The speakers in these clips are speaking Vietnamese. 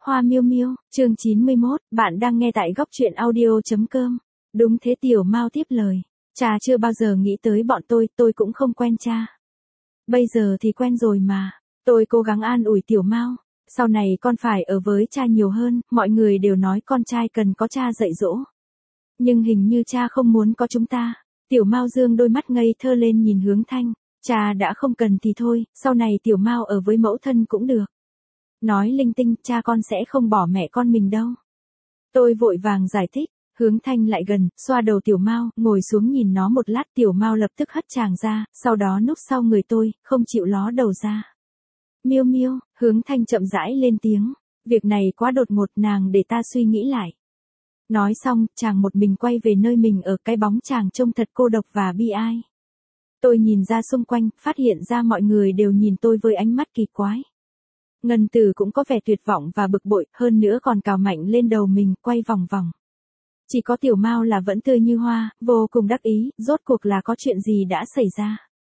Hoa miêu miêu, chương 91, bạn đang nghe tại góc truyện audio.com. Đúng thế, Tiểu Mao tiếp lời. Cha chưa bao giờ nghĩ tới bọn tôi cũng không quen cha. Bây giờ thì quen rồi mà. Tôi cố gắng an ủi Tiểu Mao. Sau này con phải ở với cha nhiều hơn, mọi người đều nói con trai cần có cha dạy dỗ. Nhưng hình như cha không muốn có chúng ta. Tiểu Mao dương đôi mắt ngây thơ lên nhìn Hướng Thanh. Cha đã không cần thì thôi, sau này Tiểu Mao ở với mẫu thân cũng được. Nói linh tinh, cha con sẽ không bỏ mẹ con mình đâu. Tôi vội vàng giải thích, Hướng Thanh lại gần, xoa đầu Tiểu Mao, ngồi xuống nhìn nó một lát. Tiểu Mao lập tức hất tràng ra, sau đó núp sau người tôi, không chịu ló đầu ra. Miêu miêu, Hướng Thanh chậm rãi lên tiếng, việc này quá đột ngột, nàng để ta suy nghĩ lại. Nói xong, chàng một mình quay về nơi mình ở, cái bóng chàng trông thật cô độc và bi ai. Tôi nhìn ra xung quanh, phát hiện ra mọi người đều nhìn tôi với ánh mắt kỳ quái. Ngân Tử cũng có vẻ tuyệt vọng và bực bội, hơn nữa còn cào mạnh lên đầu mình, quay vòng vòng. Chỉ có Tiểu Mao là vẫn tươi như hoa, vô cùng đắc ý, rốt cuộc là có chuyện gì đã xảy ra?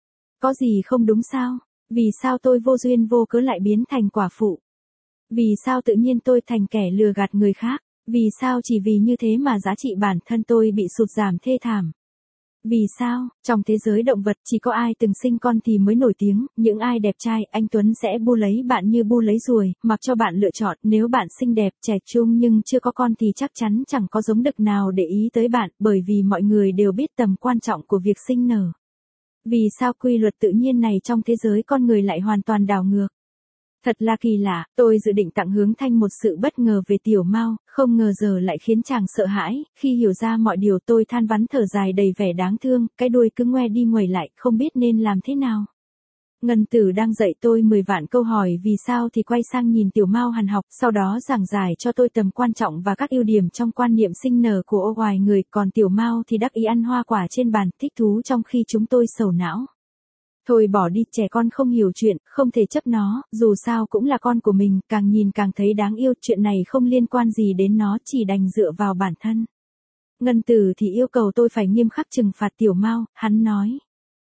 Có gì không đúng sao? Vì sao tôi vô duyên vô cớ lại biến thành quả phụ? Vì sao tự nhiên tôi thành kẻ lừa gạt người khác? Vì sao chỉ vì như thế mà giá trị bản thân tôi bị sụt giảm thê thảm? Vì sao, trong thế giới động vật chỉ có ai từng sinh con thì mới nổi tiếng, những ai đẹp trai, anh Tuấn sẽ bu lấy bạn như bu lấy ruồi, mặc cho bạn lựa chọn, nếu bạn xinh đẹp, trẻ trung nhưng chưa có con thì chắc chắn chẳng có giống đực nào để ý tới bạn, bởi vì mọi người đều biết tầm quan trọng của việc sinh nở. Vì sao quy luật tự nhiên này trong thế giới con người lại hoàn toàn đảo ngược? Thật là kỳ lạ, tôi dự định tặng Hướng Thanh một sự bất ngờ về Tiểu Mao, không ngờ giờ lại khiến chàng sợ hãi. Khi hiểu ra mọi điều tôi than vãn thở dài đầy vẻ đáng thương, cái đuôi cứ ngoe đi ngoẩy lại, không biết nên làm thế nào. Ngân Tử đang dạy tôi 10 vạn câu hỏi vì sao thì quay sang nhìn Tiểu Mao hằn học, sau đó giảng giải cho tôi tầm quan trọng và các ưu điểm trong quan niệm sinh nở của ô oài người, còn Tiểu Mao thì đắc ý ăn hoa quả trên bàn, thích thú trong khi chúng tôi sầu não. Thôi bỏ đi, trẻ con không hiểu chuyện, không thể chấp nó, dù sao cũng là con của mình, càng nhìn càng thấy đáng yêu, chuyện này không liên quan gì đến nó, chỉ đành dựa vào bản thân. Ngân Tử thì yêu cầu tôi phải nghiêm khắc trừng phạt Tiểu Mao, hắn nói.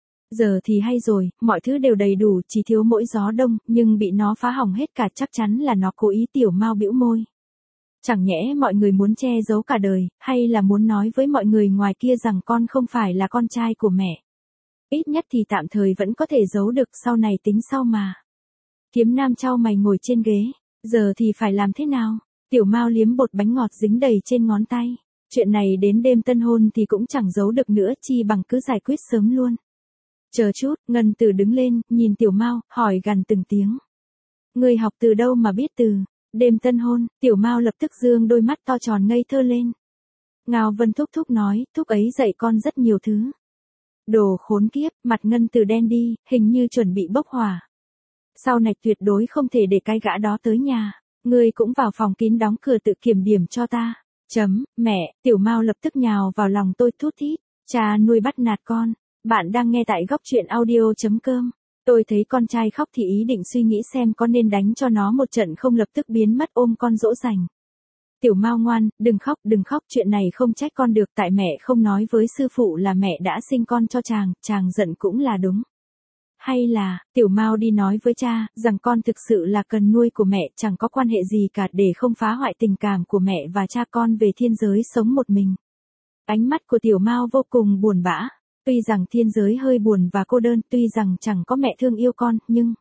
Giờ thì hay rồi, mọi thứ đều đầy đủ, chỉ thiếu mỗi gió đông, nhưng bị nó phá hỏng hết cả, chắc chắn là nó cố ý. Tiểu Mao bĩu môi. Chẳng nhẽ mọi người muốn che giấu cả đời, hay là muốn nói với mọi người ngoài kia rằng con không phải là con trai của mẹ? Ít nhất thì tạm thời vẫn có thể giấu được, sau này tính sau mà. Kiếm Nam chau mày ngồi trên ghế. Giờ thì phải làm thế nào? Tiểu Mao liếm bột bánh ngọt dính đầy trên ngón tay. Chuyện này đến đêm tân hôn thì cũng chẳng giấu được nữa, chi bằng cứ giải quyết sớm luôn. Chờ chút, Ngân Tử đứng lên, nhìn Tiểu Mao, hỏi gằn từng tiếng. Người học từ đâu mà biết từ đêm tân hôn? Tiểu Mao lập tức dương đôi mắt to tròn ngây thơ lên. Ngao Vân thúc thúc nói, thúc ấy dạy con rất nhiều thứ. Đồ khốn kiếp, mặt Ngân Tử đen đi, hình như chuẩn bị bốc hỏa. Sau này tuyệt đối không thể để cái gã đó tới nhà. Ngươi cũng vào phòng kín đóng cửa tự kiểm điểm cho ta. Mẹ, Tiểu Mao lập tức nhào vào lòng tôi thút thít. Cha nuôi bắt nạt con. Bạn đang nghe tại góc truyện audio.com. Tôi thấy con trai khóc thì ý định suy nghĩ xem có nên đánh cho nó một trận không, lập tức biến mất ôm con dỗ dành. Tiểu Mao ngoan, đừng khóc, chuyện này không trách con được, tại mẹ không nói với sư phụ là mẹ đã sinh con cho chàng giận cũng là đúng. Hay là, Tiểu Mao đi nói với cha, rằng con thực sự là cần nuôi của mẹ, chẳng có quan hệ gì cả, để không phá hoại tình cảm của mẹ và cha, con về thiên giới sống một mình. Ánh mắt của Tiểu Mao vô cùng buồn bã. Tuy rằng thiên giới hơi buồn và cô đơn, tuy rằng chẳng có mẹ thương yêu con, nhưng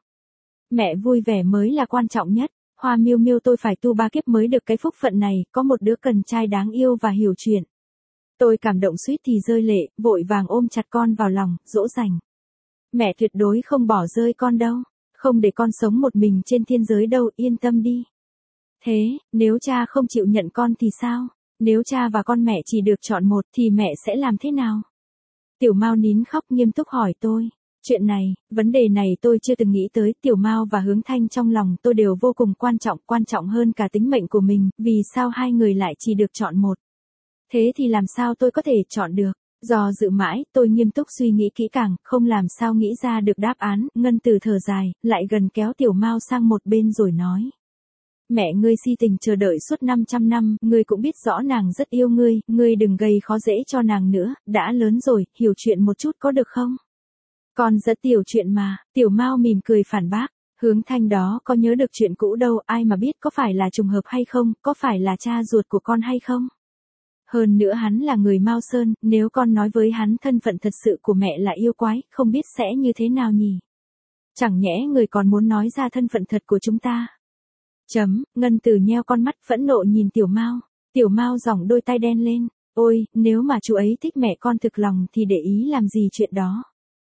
mẹ vui vẻ mới là quan trọng nhất. Hoa miêu miêu, tôi phải tu 3 kiếp mới được cái phúc phận này, có một đứa con trai đáng yêu và hiểu chuyện. Tôi cảm động suýt thì rơi lệ, vội vàng ôm chặt con vào lòng, dỗ dành. Mẹ tuyệt đối không bỏ rơi con đâu, không để con sống một mình trên thiên giới đâu, yên tâm đi. Thế, nếu cha không chịu nhận con thì sao? Nếu cha và con mẹ chỉ được chọn một thì mẹ sẽ làm thế nào? Tiểu Mao nín khóc nghiêm túc hỏi tôi. Chuyện này, vấn đề này tôi chưa từng nghĩ tới. Tiểu Mao và Hướng Thanh trong lòng tôi đều vô cùng quan trọng hơn cả tính mệnh của mình, vì sao hai người lại chỉ được chọn một? Thế thì làm sao tôi có thể chọn được? Do dự mãi, tôi nghiêm túc suy nghĩ kỹ càng, không làm sao nghĩ ra được đáp án. Ngân Tử thở dài, lại gần kéo Tiểu Mao sang một bên rồi nói. Mẹ ngươi si tình chờ đợi suốt 500 năm, ngươi cũng biết rõ nàng rất yêu ngươi đừng gây khó dễ cho nàng nữa, đã lớn rồi, hiểu chuyện một chút có được không? Con rất tiểu chuyện mà. Tiểu Mao mỉm cười phản bác. Hướng Thanh đó có nhớ được chuyện cũ đâu, ai mà biết có phải là trùng hợp hay không, có phải là cha ruột của con hay không. Hơn nữa hắn là người Mao Sơn, nếu con nói với hắn thân phận thật sự của mẹ là yêu quái, không biết sẽ như thế nào nhỉ. Chẳng nhẽ người còn muốn nói ra thân phận thật của chúng ta. Ngân Tử nheo con mắt phẫn nộ nhìn Tiểu Mao. Tiểu Mao giỏng đôi tay đen lên. Ôi, nếu mà chú ấy thích mẹ con thực lòng thì để ý làm gì chuyện đó.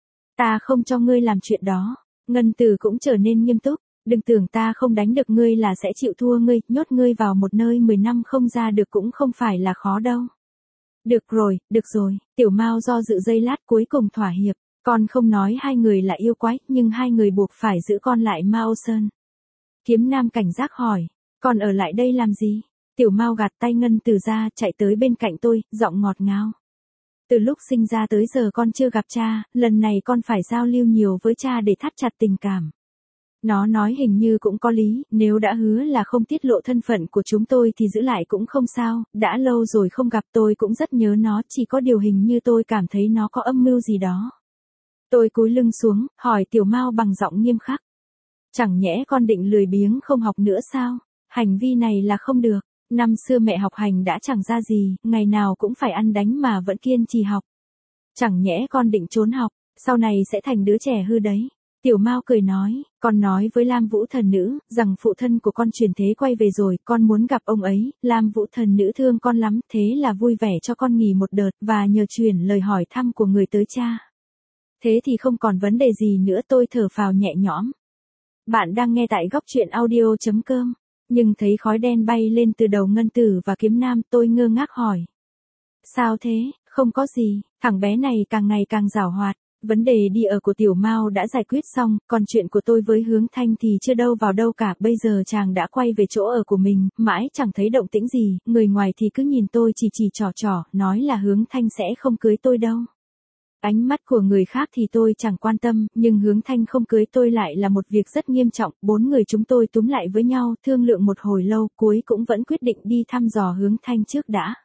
Ta không cho ngươi làm chuyện đó. Ngân Tử cũng trở nên nghiêm túc. Đừng tưởng ta không đánh được ngươi là sẽ chịu thua ngươi, nhốt ngươi vào một nơi 10 năm không ra được cũng không phải là khó đâu. Được rồi, Tiểu Mao do dự giây lát cuối cùng thỏa hiệp. Con không nói hai người là yêu quái, nhưng hai người buộc phải giữ con lại Mao Sơn. Kiếm Nam cảnh giác hỏi, con ở lại đây làm gì? Tiểu Mao gạt tay Ngân Tử ra, chạy tới bên cạnh tôi, giọng ngọt ngào. Từ lúc sinh ra tới giờ con chưa gặp cha, lần này con phải giao lưu nhiều với cha để thắt chặt tình cảm. Nó nói hình như cũng có lý, nếu đã hứa là không tiết lộ thân phận của chúng tôi thì giữ lại cũng không sao, đã lâu rồi không gặp tôi cũng rất nhớ nó, chỉ có điều hình như tôi cảm thấy nó có âm mưu gì đó. Tôi cúi lưng xuống, hỏi Tiểu Mao bằng giọng nghiêm khắc. Chẳng nhẽ con định lười biếng không học nữa sao? Hành vi này là không được. Năm xưa mẹ học hành đã chẳng ra gì, ngày nào cũng phải ăn đánh mà vẫn kiên trì học. Chẳng nhẽ con định trốn học, sau này sẽ thành đứa trẻ hư đấy. Tiểu Mao cười nói, con nói với Lam Vũ Thần Nữ, rằng phụ thân của con chuyển thế quay về rồi, con muốn gặp ông ấy, Lam Vũ Thần Nữ thương con lắm, thế là vui vẻ cho con nghỉ một đợt, và nhờ chuyển lời hỏi thăm của người tới cha. Thế thì không còn vấn đề gì nữa, tôi thở phào nhẹ nhõm. Bạn đang nghe tại góc truyện audio.com, nhưng thấy khói đen bay lên từ đầu Ngân Tử và Kiếm Nam, tôi ngơ ngác hỏi. Sao thế, không có gì, thằng bé này càng ngày càng giảo hoạt. Vấn đề đi ở của Tiểu Mao đã giải quyết xong, còn chuyện của tôi với Hướng Thanh thì chưa đâu vào đâu cả, bây giờ chàng đã quay về chỗ ở của mình, mãi chẳng thấy động tĩnh gì, người ngoài thì cứ nhìn tôi chỉ trò, nói là Hướng Thanh sẽ không cưới tôi đâu. Ánh mắt của người khác thì tôi chẳng quan tâm, nhưng Hướng Thanh không cưới tôi lại là một việc rất nghiêm trọng, 4 người chúng tôi túm lại với nhau, thương lượng một hồi lâu, cuối cũng vẫn quyết định đi thăm dò Hướng Thanh trước đã.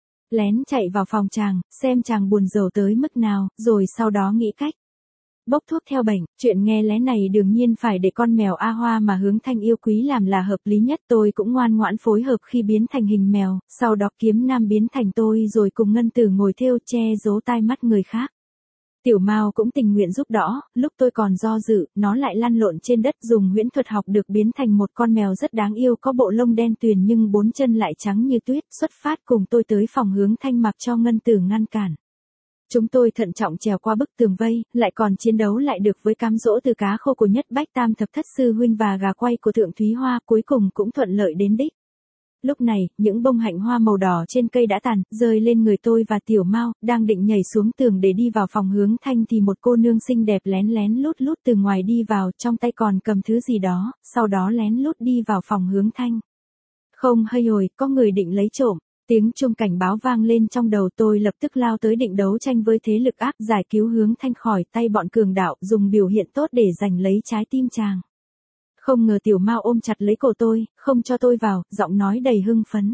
Lén chạy vào phòng chàng, xem chàng buồn rầu tới mức nào, rồi sau đó nghĩ cách bốc thuốc theo bệnh. Chuyện nghe lén này đương nhiên phải để con mèo A Hoa mà Hướng Thanh yêu quý làm là hợp lý nhất. Tôi cũng ngoan ngoãn phối hợp khi biến thành hình mèo, sau đó Kiếm Nam biến thành tôi rồi cùng Ngân Tử ngồi thêu che giấu tai mắt người khác. Tiểu Mao cũng tình nguyện giúp đỡ, lúc tôi còn do dự, nó lại lăn lộn trên đất dùng huyễn thuật học được biến thành một con mèo rất đáng yêu có bộ lông đen tuyền nhưng 4 chân lại trắng như tuyết, xuất phát cùng tôi tới phòng Hướng Thanh mặc cho Ngân Tử ngăn cản. Chúng tôi thận trọng trèo qua bức tường vây, lại còn chiến đấu lại được với cám dỗ từ cá khô của Nhất Bách Tam Thập Thất Sư huynh và gà quay của Thượng Thúy Hoa, cuối cùng cũng thuận lợi đến đích. Lúc này, những bông hạnh hoa màu đỏ trên cây đã tàn, rơi lên người tôi và Tiểu Mao, đang định nhảy xuống tường để đi vào phòng Hướng Thanh thì một cô nương xinh đẹp lén lén lút lút từ ngoài đi vào, trong tay còn cầm thứ gì đó, sau đó lén lút đi vào phòng Hướng Thanh. Không hay rồi, có người định lấy trộm. Tiếng chuông cảnh báo vang lên trong đầu tôi, lập tức lao tới định đấu tranh với thế lực ác, giải cứu Hướng Thanh khỏi tay bọn cường đạo, dùng biểu hiện tốt để giành lấy trái tim chàng. Không ngờ Tiểu Mao ôm chặt lấy cổ tôi, không cho tôi vào, giọng nói đầy hưng phấn.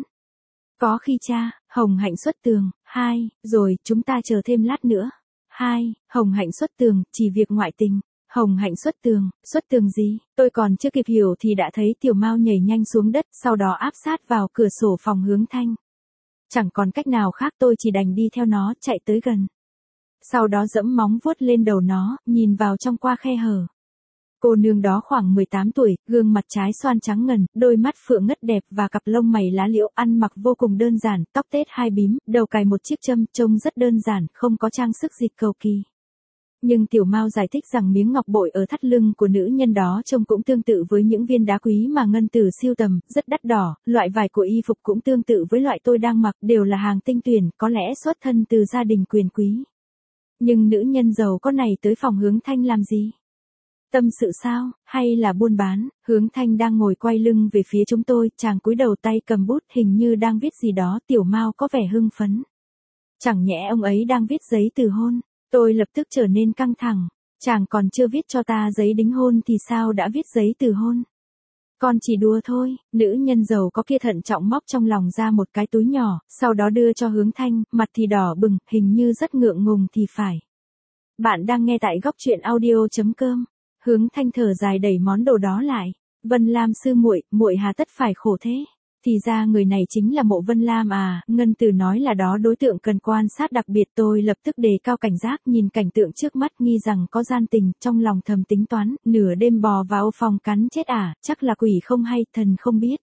Có khi cha, Hồng Hạnh xuất tường, 2, rồi, chúng ta chờ thêm lát nữa. 2, Hồng Hạnh xuất tường, chỉ việc ngoại tình. Hồng Hạnh xuất tường gì? Tôi còn chưa kịp hiểu thì đã thấy Tiểu Mao nhảy nhanh xuống đất, sau đó áp sát vào cửa sổ phòng Hướng Thanh. Chẳng còn cách nào khác, tôi chỉ đành đi theo nó, chạy tới gần. Sau đó giẫm móng vuốt lên đầu nó, nhìn vào trong qua khe hở. Cô nương đó khoảng 18 tuổi, gương mặt trái xoan trắng ngần, đôi mắt phượng ngất đẹp và cặp lông mày lá liễu, ăn mặc vô cùng đơn giản, tóc tết 2 bím, đầu cài một chiếc châm, trông rất đơn giản, không có trang sức gì cầu kỳ. Nhưng Tiểu Mao giải thích rằng miếng ngọc bội ở thắt lưng của nữ nhân đó trông cũng tương tự với những viên đá quý mà Ngân Tử sưu tầm, rất đắt đỏ, loại vải của y phục cũng tương tự với loại tôi đang mặc, đều là hàng tinh tuyển, có lẽ xuất thân từ gia đình quyền quý. Nhưng nữ nhân giàu có này tới phòng Hướng Thanh làm gì? Tâm sự sao, hay là buôn bán? Hướng Thanh đang ngồi quay lưng về phía chúng tôi, chàng cúi đầu tay cầm bút hình như đang viết gì đó, Tiểu Mao có vẻ hưng phấn. Chẳng nhẽ ông ấy đang viết giấy từ hôn? Tôi lập tức trở nên căng thẳng, chàng còn chưa viết cho ta giấy đính hôn thì sao đã viết giấy từ hôn? Con chỉ đùa thôi. Nữ nhân giàu có kia thận trọng móc trong lòng ra một cái túi nhỏ, sau đó đưa cho Hướng Thanh, mặt thì đỏ bừng, hình như rất ngượng ngùng thì phải. Bạn đang nghe tại góc truyện audio.com. Hướng Thanh thở dài đẩy món đồ đó lại. Vân Lam sư muội, muội hà tất phải khổ thế. Thì ra người này chính là Mộ Vân Lam à, Ngân Từ nói là đó đối tượng cần quan sát đặc biệt, tôi lập tức đề cao cảnh giác nhìn cảnh tượng trước mắt nghi rằng có gian tình, trong lòng thầm tính toán, nửa đêm bò vào phòng cắn chết à, chắc là quỷ không hay, thần không biết.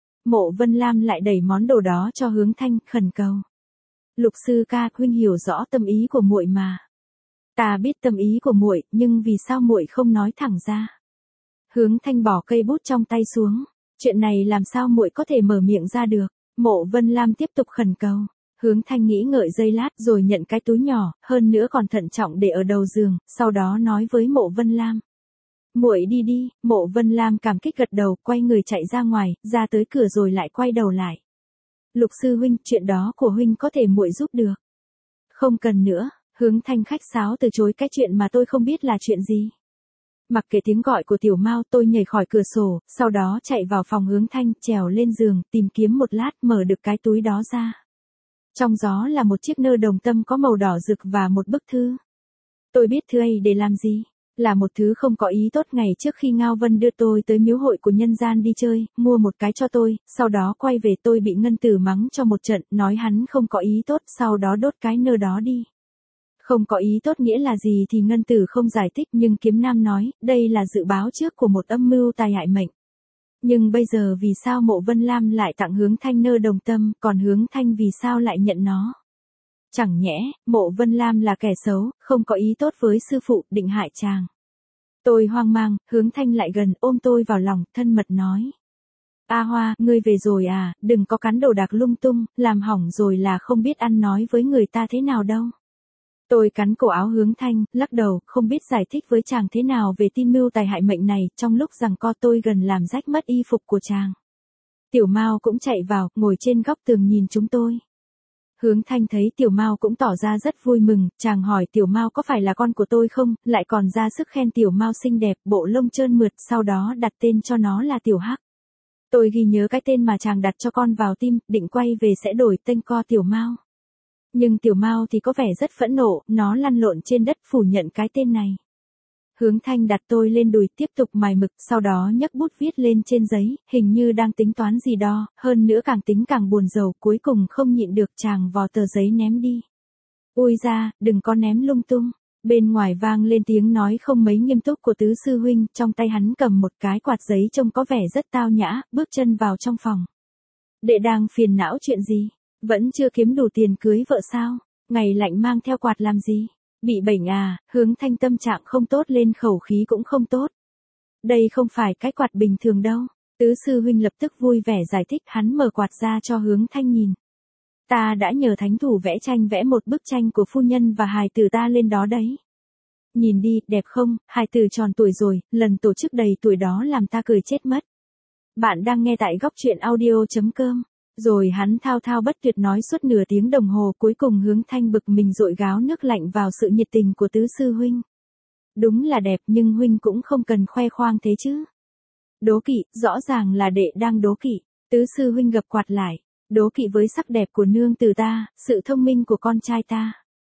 Mộ Vân Lam lại đẩy món đồ đó cho Hướng Thanh, khẩn cầu. Lục sư ca, huynh hiểu rõ tâm ý của muội mà. Ta biết tâm ý của muội, nhưng vì sao muội không nói thẳng ra? Hướng Thanh bỏ cây bút trong tay xuống. Chuyện này làm sao muội có thể mở miệng ra được? Mộ Vân Lam tiếp tục khẩn cầu. Hướng Thanh nghĩ ngợi giây lát rồi nhận cái túi nhỏ, hơn nữa còn thận trọng để ở đầu giường, sau đó nói với Mộ Vân Lam. Muội đi đi. Mộ Vân Lam cảm kích gật đầu, quay người chạy ra ngoài, ra tới cửa rồi lại quay đầu lại. Lục sư huynh, chuyện đó của huynh có thể muội giúp được. Không cần nữa. Hướng Thanh khách sáo từ chối, cái chuyện mà tôi không biết là chuyện gì. Mặc kệ tiếng gọi của Tiểu Mao, tôi nhảy khỏi cửa sổ, sau đó chạy vào phòng Hướng Thanh, trèo lên giường, tìm kiếm một lát, mở được cái túi đó ra. Trong gió là một chiếc nơ đồng tâm có màu đỏ rực và một bức thư. Tôi biết thư ấy để làm gì. Là một thứ không có ý tốt. Ngày trước khi Ngao Vân đưa tôi tới miếu hội của nhân gian đi chơi, mua một cái cho tôi, sau đó quay về tôi bị Ngân Tử mắng cho một trận, nói hắn không có ý tốt, sau đó đốt cái nơ đó đi. Không có ý tốt nghĩa là gì thì Ngân Tử không giải thích, nhưng Kiếm Nam nói, đây là dự báo trước của một âm mưu tai hại mệnh. Nhưng bây giờ vì sao Mộ Vân Lam lại tặng Hướng Thanh nơ đồng tâm, còn Hướng Thanh vì sao lại nhận nó? Chẳng nhẽ, Mộ Vân Lam là kẻ xấu, không có ý tốt với sư phụ, định hại chàng. Tôi hoang mang, Hướng Thanh lại gần ôm tôi vào lòng, thân mật nói. A Hoa, ngươi về rồi à, đừng có cắn đồ đạc lung tung, làm hỏng rồi là không biết ăn nói với người ta thế nào đâu. Tôi cắn cổ áo Hướng Thanh, lắc đầu, không biết giải thích với chàng thế nào về tin mưu tài hại mệnh này, trong lúc giằng co tôi gần làm rách mất y phục của chàng. Tiểu Mao cũng chạy vào, ngồi trên góc tường nhìn chúng tôi. Hướng Thanh thấy Tiểu Mao cũng tỏ ra rất vui mừng, chàng hỏi Tiểu Mao có phải là con của tôi không, lại còn ra sức khen Tiểu Mao xinh đẹp, bộ lông trơn mượt, sau đó đặt tên cho nó là Tiểu Hắc. Tôi ghi nhớ cái tên mà chàng đặt cho con vào tim, định quay về sẽ đổi tên co Tiểu Mao. Nhưng Tiểu Mao thì có vẻ rất phẫn nộ, nó lăn lộn trên đất phủ nhận cái tên này. Hướng Thanh đặt tôi lên đùi tiếp tục mài mực, sau đó nhấc bút viết lên trên giấy, hình như đang tính toán gì đó, hơn nữa càng tính càng buồn rầu, cuối cùng không nhịn được chàng vò tờ giấy ném đi. Ui ra, đừng có ném lung tung. Bên ngoài vang lên tiếng nói không mấy nghiêm túc của tứ sư huynh, trong tay hắn cầm một cái quạt giấy trông có vẻ rất tao nhã, bước chân vào trong phòng. Đệ đang phiền não chuyện gì? Vẫn chưa kiếm đủ tiền cưới vợ sao? Ngày lạnh mang theo quạt làm gì? Bị bệnh à? Hướng Thanh tâm trạng không tốt lên, khẩu khí cũng không tốt. Đây không phải cái quạt bình thường đâu. Tứ sư huynh lập tức vui vẻ giải thích, hắn mở quạt ra cho Hướng Thanh nhìn. Ta đã nhờ thánh thủ vẽ tranh vẽ một bức tranh của phu nhân và hài tử ta lên đó đấy. Nhìn đi, đẹp không? Hài tử tròn tuổi rồi, lần tổ chức đầy tuổi đó làm ta cười chết mất. Bạn đang nghe tại góc truyện audio.com. Rồi hắn thao thao bất tuyệt nói suốt nửa tiếng đồng hồ, cuối cùng Hướng Thanh bực mình dội gáo nước lạnh vào sự nhiệt tình của tứ sư huynh. Đúng là đẹp, nhưng huynh cũng không cần khoe khoang thế chứ. Đố kỵ, rõ ràng là đệ đang đố kỵ. Tứ sư huynh gập quạt lại. Đố kỵ với sắc đẹp của nương tử ta, sự thông minh của con trai ta.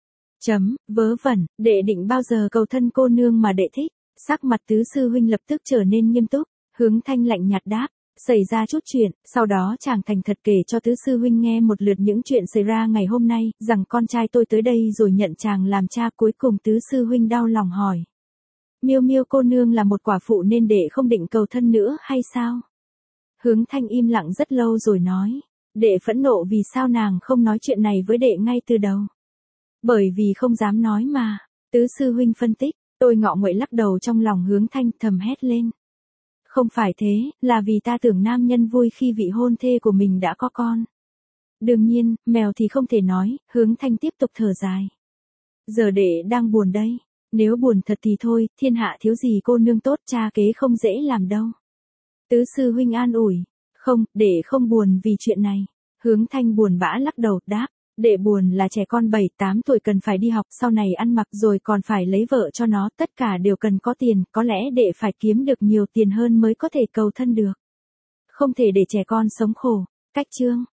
Vớ vẩn, đệ định bao giờ cầu thân cô nương mà đệ thích? Sắc mặt tứ sư huynh lập tức trở nên nghiêm túc. Hướng Thanh lạnh nhạt đáp. Xảy ra chút chuyện, sau đó chàng thành thật kể cho tứ sư huynh nghe một lượt những chuyện xảy ra ngày hôm nay, rằng con trai tôi tới đây rồi nhận chàng làm cha. Cuối cùng tứ sư huynh đau lòng hỏi. Miêu Miêu cô nương là một quả phụ nên đệ không định cầu thân nữa hay sao? Hướng Thanh im lặng rất lâu rồi nói. Đệ phẫn nộ vì sao nàng không nói chuyện này với đệ ngay từ đầu. Bởi vì không dám nói mà. Tứ sư huynh phân tích, tôi ngọ nguậy lắc đầu, trong lòng Hướng Thanh thầm hét lên. Không phải thế, là vì ta tưởng nam nhân vui khi vị hôn thê của mình đã có con. Đương nhiên, mèo thì không thể nói. Hướng Thanh tiếp tục thở dài. Giờ đệ đang buồn đây. Nếu buồn thật thì thôi, thiên hạ thiếu gì cô nương tốt, cha kế không dễ làm đâu. Tứ sư huynh an ủi. Không, đệ không buồn vì chuyện này. Hướng Thanh buồn bã lắc đầu, đáp. Đệ buồn là trẻ con 7-8 tuổi cần phải đi học, sau này ăn mặc rồi còn phải lấy vợ cho nó, tất cả đều cần có tiền, có lẽ đệ phải kiếm được nhiều tiền hơn mới có thể cầu thân được. Không thể để trẻ con sống khổ. Cách chương